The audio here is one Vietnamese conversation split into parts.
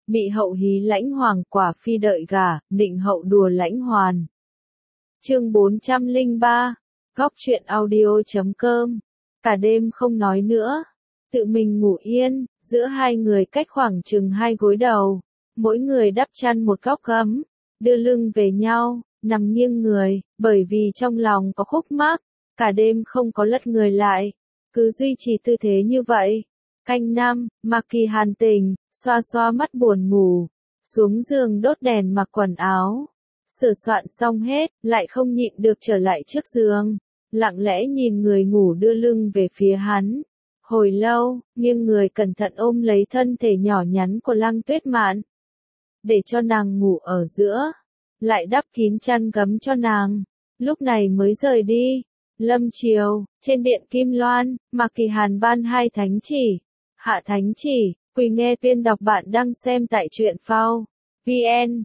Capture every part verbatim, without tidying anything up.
Mị hậu hí lãnh hoàng quả phi đợi gả, nịnh hậu đùa lãnh hoàn. Chương bốn trăm lẻ ba, Góc truyện audio chấm com. Cả đêm không nói nữa, tự mình ngủ yên, giữa hai người cách khoảng chừng hai gối đầu, mỗi người đắp chăn một góc ấm, đưa lưng về nhau, nằm nghiêng người, bởi vì trong lòng có khúc mắc, cả đêm không có lật người lại, cứ duy trì tư thế như vậy. Canh năm, Mạc Kỳ Hàn tỉnh, xoa xoa mắt buồn ngủ, xuống giường đốt đèn mặc quần áo, sửa soạn xong hết, lại không nhịn được trở lại trước giường, lặng lẽ nhìn người ngủ đưa lưng về phía hắn. Hồi lâu, nghiêng người cẩn thận ôm lấy thân thể nhỏ nhắn của Lăng Tuyết Mạn, để cho nàng ngủ ở giữa, lại đắp kín chăn gấm cho nàng, lúc này mới rời đi. Lâm chiều, trên điện Kim Loan, Mạc Kỳ Hàn ban hai thánh chỉ, hạ thánh chỉ, quỳ nghe tuyên đọc. Bạn đang xem tại truyện phao vn,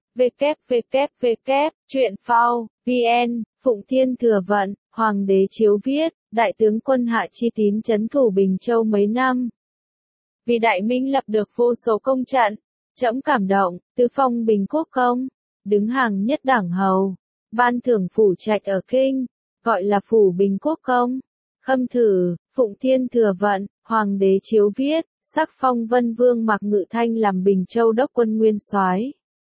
www, truyện phao vn, Phụng Thiên Thừa Vận, Hoàng đế chiếu viết, đại tướng quân Hạ Chi Tín trấn thủ Bình Châu mấy năm, vì Đại Minh lập được vô số công trận, trẫm cảm động, tứ phong Bình Quốc công, đứng hàng nhất đảng hầu, ban thưởng phủ trạch ở kinh, gọi là phủ Bình Quốc công. Khâm thử, Phụng Thiên Thừa Vận, Hoàng đế chiếu viết, sắc phong Vân Vương Mạc Ngự Thanh làm Bình Châu đốc quân nguyên soái,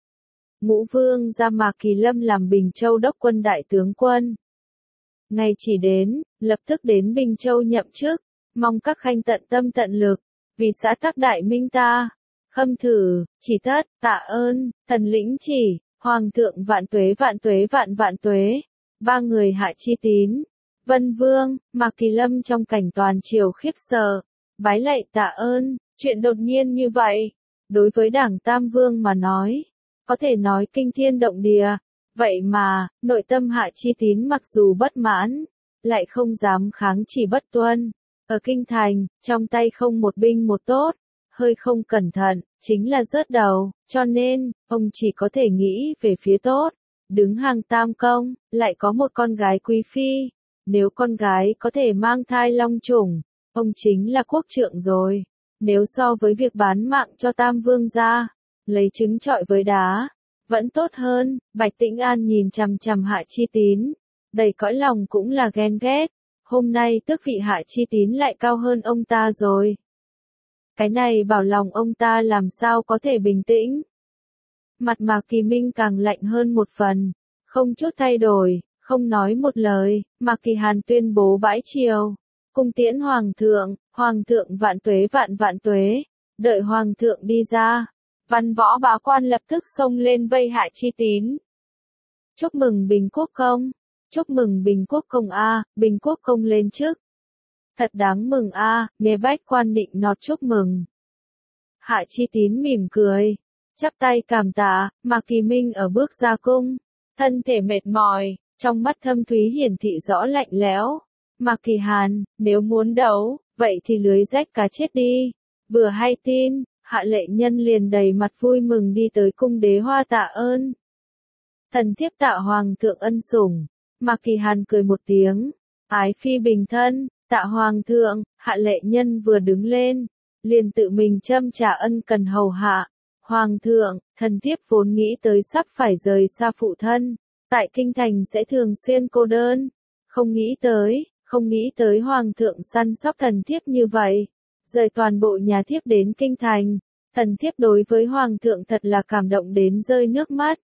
Ngũ Vương gia Mạc Kỳ Lâm làm Bình Châu đốc quân đại tướng quân. Ngày chỉ đến, lập tức đến Bình Châu nhậm chức, mong các khanh tận tâm tận lực, vì xã tắc Đại Minh ta. Khâm thử, chỉ tất, tạ ơn, thần lĩnh chỉ, Hoàng thượng vạn tuế vạn tuế vạn vạn tuế. Ba người Hạ Chi Tín, Vân Vương, Mạc Kỳ Lâm trong cảnh toàn triều khiếp sợ, bái lạy tạ ơn. Chuyện đột nhiên như vậy, đối với Đảng Tam Vương mà nói, có thể nói kinh thiên động địa. Vậy mà, nội tâm Hạ Chi Tín mặc dù bất mãn, lại không dám kháng chỉ bất tuân. Ở kinh thành, trong tay không một binh một tốt, hơi không cẩn thận, chính là rớt đầu, cho nên, ông chỉ có thể nghĩ về phía tốt. Đứng hàng tam công, lại có một con gái quý phi, nếu con gái có thể mang thai long chủng, ông chính là quốc trượng rồi. Nếu so với việc bán mạng cho Tam Vương gia, lấy trứng trọi với đá, vẫn tốt hơn. Bạch Tĩnh An nhìn chằm chằm Hạ Chi Tín, đầy cõi lòng cũng là ghen ghét. Hôm nay tước vị Hạ Chi Tín lại cao hơn ông ta rồi. Cái này bảo lòng ông ta làm sao có thể bình tĩnh. Mặt Mạc Kỳ Minh càng lạnh hơn một phần, không chút thay đổi, không nói một lời. Mạc Kỳ Hàn tuyên bố bãi triều, cung tiễn Hoàng thượng, Hoàng thượng vạn tuế vạn vạn tuế. Đợi Hoàng thượng đi ra, văn võ bá quan lập tức xông lên vây Hạ Chi Tín. Chúc mừng Bình Quốc công, chúc mừng Bình Quốc công a, Bình Quốc công lên chức. Thật đáng mừng a, nghe bách quan định nọt chúc mừng. Hạ Chi Tín mỉm cười, chắp tay cảm tạ. Mạc Kỳ Minh ở bước ra cung, thân thể mệt mỏi, trong mắt thâm thúy hiển thị rõ lạnh lẽo. Mạc Kỳ Hàn, nếu muốn đấu, vậy thì lưới rách cá chết đi. Vừa hay tin, Hạ lệ nhân liền đầy mặt vui mừng đi tới cung đế hoa tạ ơn. Thần thiếp tạ Hoàng thượng ân sủng. Mạc Kỳ Hàn cười một tiếng, ái phi bình thân, tạ Hoàng thượng. Hạ lệ nhân vừa đứng lên, liền tự mình châm trả ân cần hầu hạ. Hoàng thượng, thần thiếp vốn nghĩ tới sắp phải rời xa phụ thân, tại kinh thành sẽ thường xuyên cô đơn, không nghĩ tới, không nghĩ tới Hoàng thượng săn sóc thần thiếp như vậy, rời toàn bộ nhà thiếp đến kinh thành. Thần thiếp đối với Hoàng thượng thật là cảm động đến rơi nước mắt.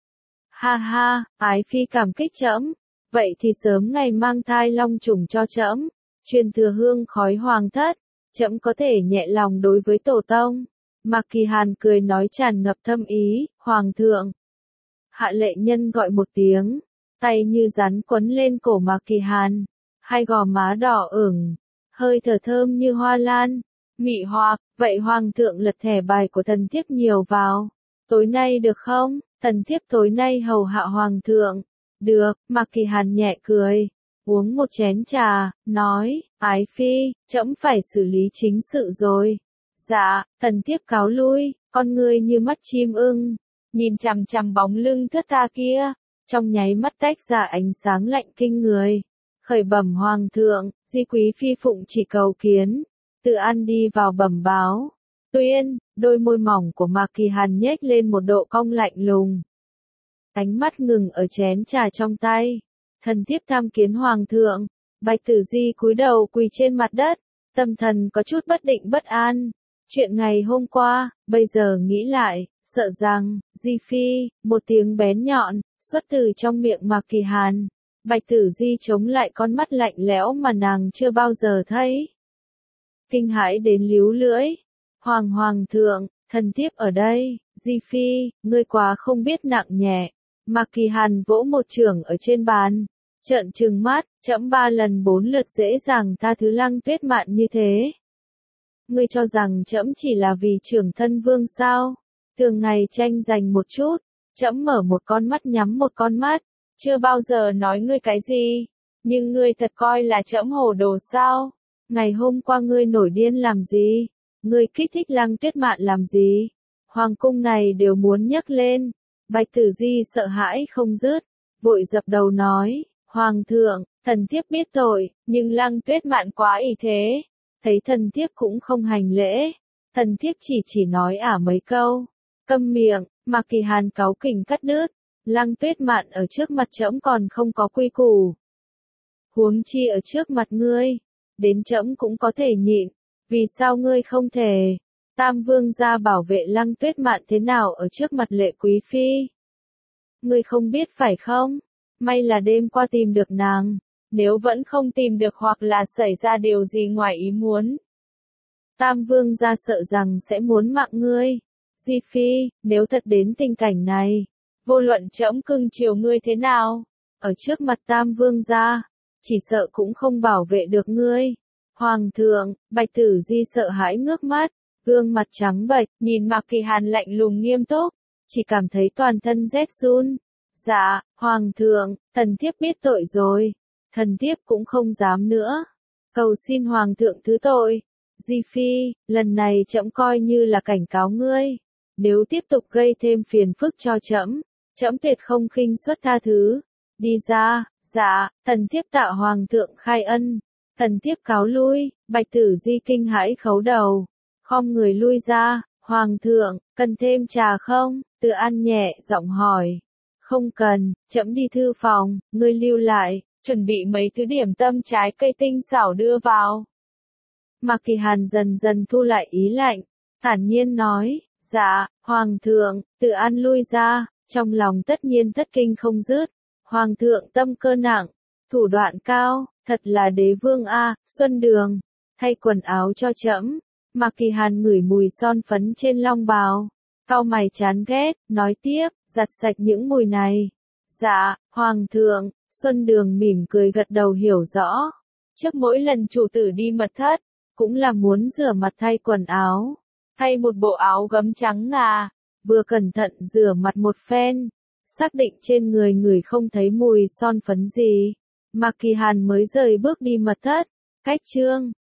Ha ha, ái phi cảm kích trẫm, vậy thì sớm ngày mang thai long chủng cho trẫm, truyền thừa hương khói hoàng thất, trẫm có thể nhẹ lòng đối với tổ tông. Mạc Kỳ Hàn cười nói tràn ngập thâm ý, Hoàng thượng. Hạ lệ nhân gọi một tiếng, tay như rắn quấn lên cổ Mạc Kỳ Hàn, hai gò má đỏ ửng, hơi thở thơm như hoa lan, mị hoặc. Vậy Hoàng thượng lật thẻ bài của thần thiếp nhiều vào, tối nay được không? Thần thiếp tối nay hầu hạ Hoàng thượng. Được. Mạc Kỳ Hàn nhẹ cười, uống một chén trà, nói, ái phi, trẫm phải xử lý chính sự rồi. Dạ, thần thiếp cáo lui. Con ngươi như mắt chim ưng, nhìn chằm chằm bóng lưng thướt tha kia, trong nháy mắt tách ra ánh sáng lạnh kinh người. Khởi bẩm Hoàng thượng, di quý phi phụng chỉ cầu kiến. Tự An đi vào bẩm báo, Tuyên, đôi môi mỏng của Mạc Kỳ Hàn nhếch lên một độ cong lạnh lùng. Ánh mắt ngừng ở chén trà trong tay. Thần thiếp tham kiến hoàng thượng. Bạch Tử Di cúi đầu quỳ trên mặt đất, tâm thần có chút bất định bất an. Chuyện ngày hôm qua, bây giờ nghĩ lại, sợ rằng, Di Phi, một tiếng bén nhọn, xuất từ trong miệng Mạc Kỳ Hàn. Bạch Tử Di chống lại con mắt lạnh lẽo mà nàng chưa bao giờ thấy. Kinh hãi đến líu lưỡi. Hoàng hoàng thượng, thần thiếp ở đây, Di Phi, ngươi quá không biết nặng nhẹ. Mạc Kỳ Hàn vỗ một chưởng ở trên bàn, trợn trừng mắt, trẫm ba lần bốn lượt dễ dàng tha thứ Lăng Tuyết Mạn như thế. Ngươi cho rằng trẫm chỉ là vì trưởng thân vương sao? Thường ngày tranh giành một chút, trẫm mở một con mắt nhắm một con mắt, chưa bao giờ nói ngươi cái gì, nhưng ngươi thật coi là trẫm hồ đồ sao? Ngày hôm qua ngươi nổi điên làm gì? Ngươi kích thích Lăng Tuyết Mạn làm gì? Hoàng cung này đều muốn nhấc lên. Bạch Tử Di sợ hãi không dứt, vội dập đầu nói, Hoàng thượng, thần thiếp biết tội, nhưng Lăng Tuyết Mạn quá ỷ thế. Thấy thần thiếp cũng không hành lễ, thần thiếp chỉ chỉ nói ả mấy câu. Câm miệng, Mạc Kỳ Hàn cáu kỉnh cắt đứt, Lăng Tuyết Mạn ở trước mặt trẫm còn không có quy củ. Huống chi ở trước mặt ngươi, đến trẫm cũng có thể nhịn, vì sao ngươi không thể? Tam vương gia bảo vệ Lăng Tuyết Mạn thế nào ở trước mặt Lệ Quý Phi? Ngươi không biết phải không? May là đêm qua tìm được nàng, nếu vẫn không tìm được hoặc là xảy ra điều gì ngoài ý muốn. Tam vương gia sợ rằng sẽ muốn mạng ngươi. Di Phi, nếu thật đến tình cảnh này, vô luận trẫm cưng chiều ngươi thế nào, ở trước mặt Tam vương gia, chỉ sợ cũng không bảo vệ được ngươi. Hoàng thượng, Bạch Tử Di sợ hãi ngước mắt, gương mặt trắng bệch, nhìn Mạc Kỳ Hàn lạnh lùng nghiêm túc, chỉ cảm thấy toàn thân rét run. Dạ, Hoàng thượng, thần thiếp biết tội rồi, thần thiếp cũng không dám nữa. Cầu xin Hoàng thượng thứ tội. Di Phi, lần này trẫm coi như là cảnh cáo ngươi, nếu tiếp tục gây thêm phiền phức cho trẫm, trẫm tuyệt không khinh suất tha thứ. Đi ra. Dạ, thần thiếp tạ Hoàng thượng khai ân. Thần thiếp cáo lui. Bạch Tử Di kinh hãi khấu đầu, khom người lui ra. Hoàng thượng, cần thêm trà không? Từ An nhẹ giọng hỏi. Không cần, trẫm đi thư phòng, ngươi lưu lại, chuẩn bị mấy thứ điểm tâm trái cây tinh xảo đưa vào. Mạc Kỳ Hàn dần dần thu lại ý lạnh, thản nhiên nói, dạ, Hoàng thượng. Từ An lui ra, trong lòng tất nhiên thất kinh không dứt. Hoàng thượng tâm cơ nặng, thủ đoạn cao, thật là đế vương a. Xuân Đường, thay quần áo cho trẫm. Mạc Kỳ Hàn ngửi mùi son phấn trên long bào, cau mày chán ghét, nói tiếp, giặt sạch những mùi này. Dạ, Hoàng thượng. Xuân Đường mỉm cười gật đầu hiểu rõ. Trước mỗi lần chủ tử đi mật thất, cũng là muốn rửa mặt thay quần áo, thay một bộ áo gấm trắng ngà, vừa cẩn thận rửa mặt một phen, xác định trên người người không thấy mùi son phấn gì. Mạc Kỳ Hàn mới rời bước đi mật thất, cách chương